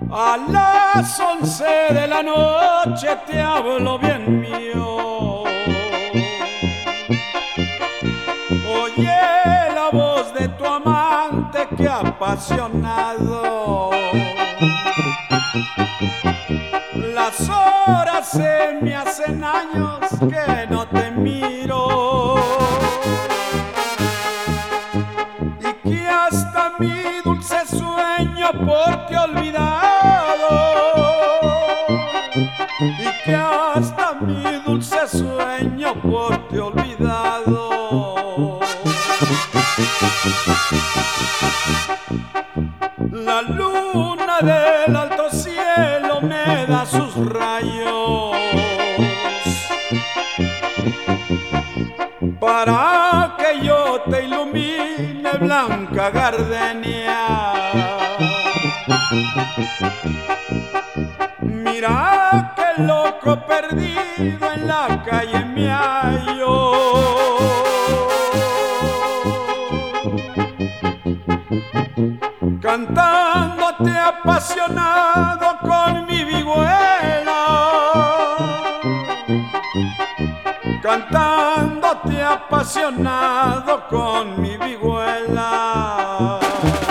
A las 11 de la noche te hablo bien mío. Oye la voz de tu amante que apasionado. Las horas se me hacen años que no te miro. Y que hasta mi dulce sueño por ti olvidado. Y que hasta mi dulce sueño por ti olvidado. La luna del alto cielo me da sus rayos para que yo te ilumine, blanca gardenia. Mira que loco perdido en la calle me hallo. Cantándote apasionado con mi vihuela. Cantándote apasionado con mi vihuela.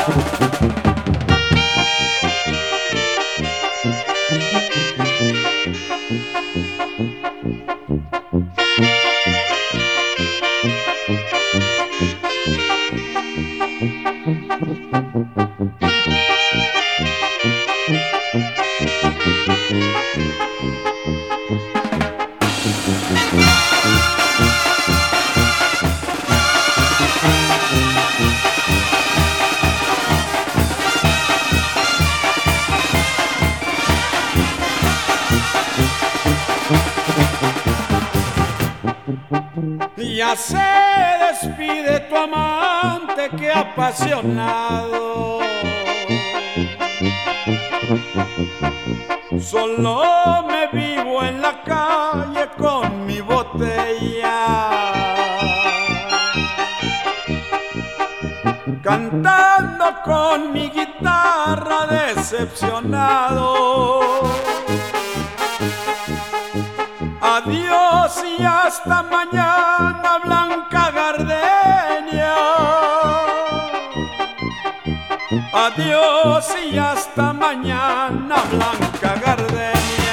Ya se despide tu amante que apasionado. Solo me vivo en la calle con mi botella, cantando con mi guitarra decepcionado. Adiós y hasta mañana, blanca gardenia. Adiós y hasta mañana, blanca gardenia.